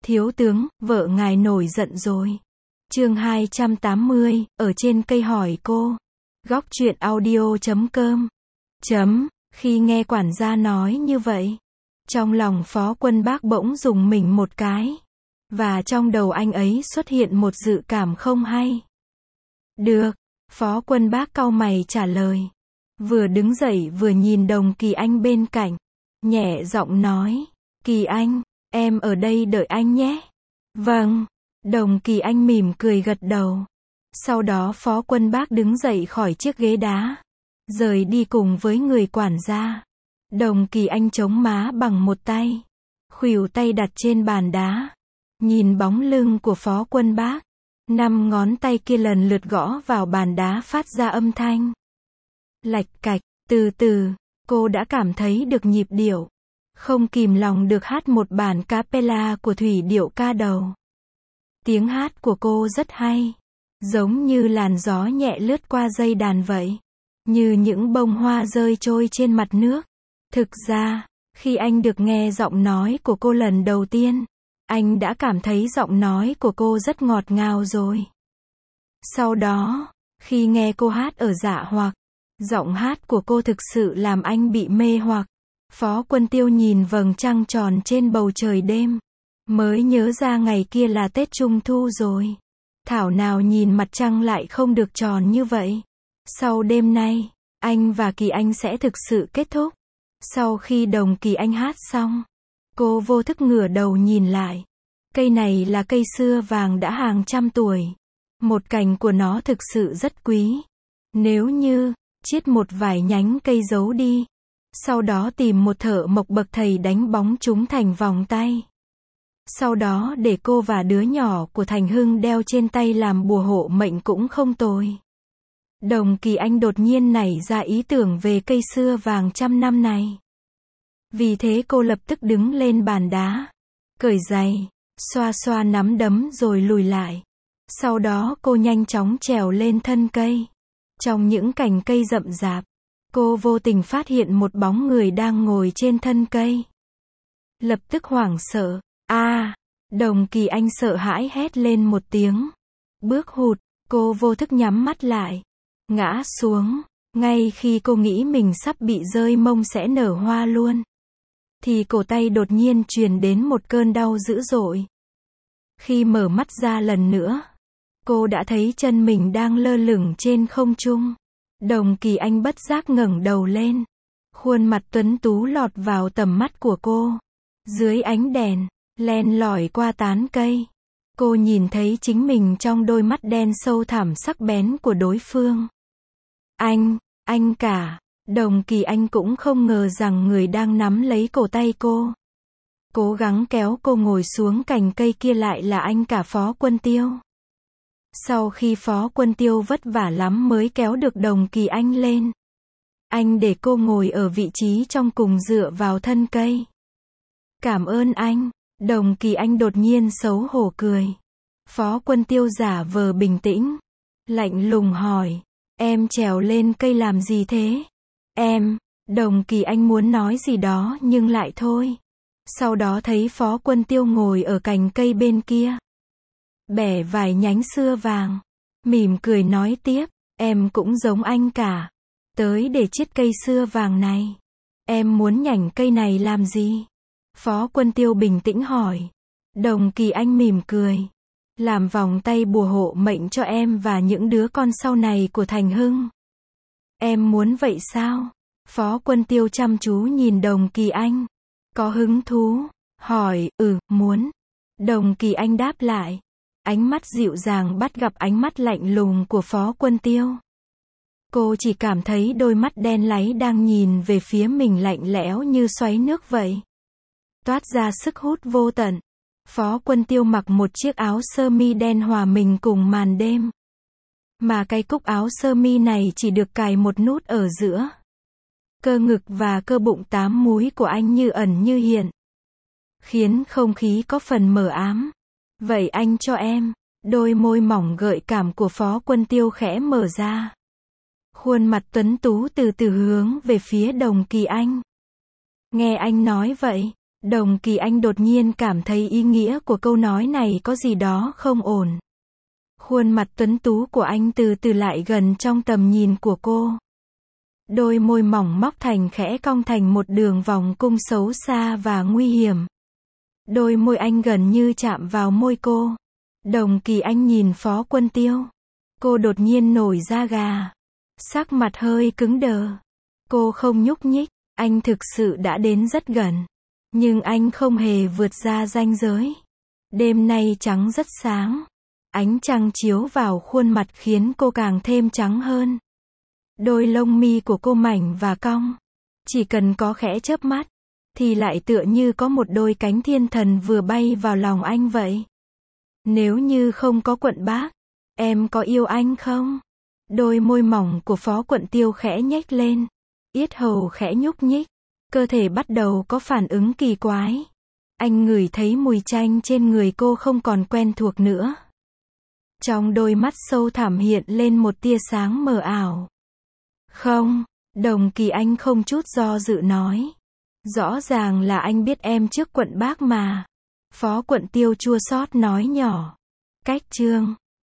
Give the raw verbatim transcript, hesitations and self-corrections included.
Thiếu tướng, vợ ngài nổi giận rồi. Chương hai trăm tám mươi, ở trên cây hỏi cô. Góc truyện audio chấm com. Chấm, khi nghe quản gia nói như vậy, trong lòng Phó Quân Bác bỗng rùng mình một cái. Và trong đầu anh ấy xuất hiện một dự cảm không hay. Được, Phó Quân Bác cau mày trả lời. Vừa đứng dậy vừa nhìn Đồng Kỳ Anh bên cạnh. Nhẹ giọng nói, Kỳ Anh, em ở đây đợi anh nhé. Vâng, Đồng Kỳ Anh mỉm cười gật đầu. Sau đó Phó Quân Bác đứng dậy khỏi chiếc ghế đá, rời đi cùng với người quản gia. Đồng Kỳ Anh chống má bằng một tay, khuỷu tay đặt trên bàn đá, nhìn bóng lưng của Phó Quân Bác. Năm ngón tay kia lần lượt gõ vào bàn đá phát ra âm thanh lạch cạch. Từ từ, cô đã cảm thấy được nhịp điệu, không kìm lòng được hát một bản cappella của Thủy Điệu Ca Đầu. Tiếng hát của cô rất hay, giống như làn gió nhẹ lướt qua dây đàn vậy, như những bông hoa rơi trôi trên mặt nước. Thực ra, khi anh được nghe giọng nói của cô lần đầu tiên, anh đã cảm thấy giọng nói của cô rất ngọt ngào rồi. Sau đó, khi nghe cô hát ở Dạ Hoặc, giọng hát của cô thực sự làm anh bị mê hoặc. Phó Quân Tiêu nhìn vầng trăng tròn trên bầu trời đêm, mới nhớ ra ngày kia là Tết Trung Thu rồi. Thảo nào nhìn mặt trăng lại không được tròn như vậy. Sau đêm nay, anh và Kỳ Anh sẽ thực sự kết thúc. Sau khi Đồng Kỳ Anh hát xong, cô vô thức ngửa đầu nhìn lại. Cây này là cây sưa vàng đã hàng trăm tuổi. Một cành của nó thực sự rất quý. Nếu như chiết một vài nhánh cây giấu đi, sau đó tìm một thợ mộc bậc thầy đánh bóng chúng thành vòng tay. Sau đó để cô và đứa nhỏ của Thành Hưng đeo trên tay làm bùa hộ mệnh cũng không tồi. Đồng Kỳ Anh đột nhiên nảy ra ý tưởng về cây sưa vàng trăm năm này. Vì thế cô lập tức đứng lên bàn đá, cởi giày, xoa xoa nắm đấm rồi lùi lại. Sau đó cô nhanh chóng trèo lên thân cây. Trong những cành cây rậm rạp, cô vô tình phát hiện một bóng người đang ngồi trên thân cây. Lập tức hoảng sợ. A, à, Đồng Kỳ Anh sợ hãi hét lên một tiếng. Bước hụt, cô vô thức nhắm mắt lại, ngã xuống. Ngay khi cô nghĩ mình sắp bị rơi mông sẽ nở hoa luôn, thì cổ tay đột nhiên truyền đến một cơn đau dữ dội. Khi mở mắt ra lần nữa, cô đã thấy chân mình đang lơ lửng trên không trung. Đồng Kỳ Anh bất giác ngẩng đầu lên. Khuôn mặt tuấn tú lọt vào tầm mắt của cô. Dưới ánh đèn, len lỏi qua tán cây, cô nhìn thấy chính mình trong đôi mắt đen sâu thẳm sắc bén của đối phương. Anh, anh cả. Đồng Kỳ Anh cũng không ngờ rằng người đang nắm lấy cổ tay cô, cố gắng kéo cô ngồi xuống cành cây kia lại là anh cả Phó Quân Tiêu. Sau khi Phó Quân Tiêu vất vả lắm mới kéo được Đồng Kỳ Anh lên, anh để cô ngồi ở vị trí trong cùng dựa vào thân cây. Cảm ơn anh. Đồng Kỳ Anh đột nhiên xấu hổ cười. Phó Quân Tiêu giả vờ bình tĩnh, lạnh lùng hỏi, em trèo lên cây làm gì thế? Em, Đồng Kỳ Anh muốn nói gì đó nhưng lại thôi. Sau đó thấy Phó Quân Tiêu ngồi ở cành cây bên kia, bẻ vài nhánh sưa vàng, mỉm cười nói tiếp, em cũng giống anh cả, tới để chiết cây sưa vàng này. Em muốn nhảnh cây này làm gì? Phó Quân Tiêu bình tĩnh hỏi. Đồng Kỳ Anh mỉm cười, làm vòng tay bùa hộ mệnh cho em và những đứa con sau này của Thành Hưng. Em muốn vậy sao? Phó Quân Tiêu chăm chú nhìn Đồng Kỳ Anh, có hứng thú, hỏi, ừ, muốn. Đồng Kỳ Anh đáp lại, ánh mắt dịu dàng bắt gặp ánh mắt lạnh lùng của Phó Quân Tiêu. Cô chỉ cảm thấy đôi mắt đen láy đang nhìn về phía mình lạnh lẽo như xoáy nước vậy, toát ra sức hút vô tận. Phó Quân Tiêu mặc một chiếc áo sơ mi đen hòa mình cùng màn đêm, mà cái cúc áo sơ mi này chỉ được cài một nút ở giữa. Cơ ngực và cơ bụng tám múi của anh như ẩn như hiện, khiến không khí có phần mờ ám. Vậy anh cho em. Đôi môi mỏng gợi cảm của Phó Quân Tiêu khẽ mở ra. Khuôn mặt tuấn tú từ từ hướng về phía Đồng Kỳ Anh. Nghe anh nói vậy, Đồng Kỳ Anh đột nhiên cảm thấy ý nghĩa của câu nói này có gì đó không ổn. Khuôn mặt tuấn tú của anh từ từ lại gần trong tầm nhìn của cô. Đôi môi mỏng móc thành khẽ cong thành một đường vòng cung xấu xa và nguy hiểm. Đôi môi anh gần như chạm vào môi cô. Đồng Kỳ Anh nhìn Phó Quân Tiêu. Cô đột nhiên nổi da gà. Sắc mặt hơi cứng đờ. Cô không nhúc nhích. Anh thực sự đã đến rất gần. Nhưng anh không hề vượt ra ranh giới. Đêm nay trắng rất sáng. Ánh trăng chiếu vào khuôn mặt khiến cô càng thêm trắng hơn. Đôi lông mi của cô mảnh và cong. Chỉ cần có khẽ chớp mắt, thì lại tựa như có một đôi cánh thiên thần vừa bay vào lòng anh vậy. Nếu như không có Quận Bác, em có yêu anh không? Đôi môi mỏng của Phó Quận Tiêu khẽ nhếch lên. Yết hầu khẽ nhúc nhích. Cơ thể bắt đầu có phản ứng kỳ quái. Anh ngửi thấy mùi chanh trên người cô không còn quen thuộc nữa. Trong đôi mắt sâu thẳm hiện lên một tia sáng mờ ảo. Không, Đồng Kỳ Anh không chút do dự nói. Rõ ràng là anh biết em trước Quận Bác mà. Phó Quận Tiêu chua xót nói nhỏ. Cách chương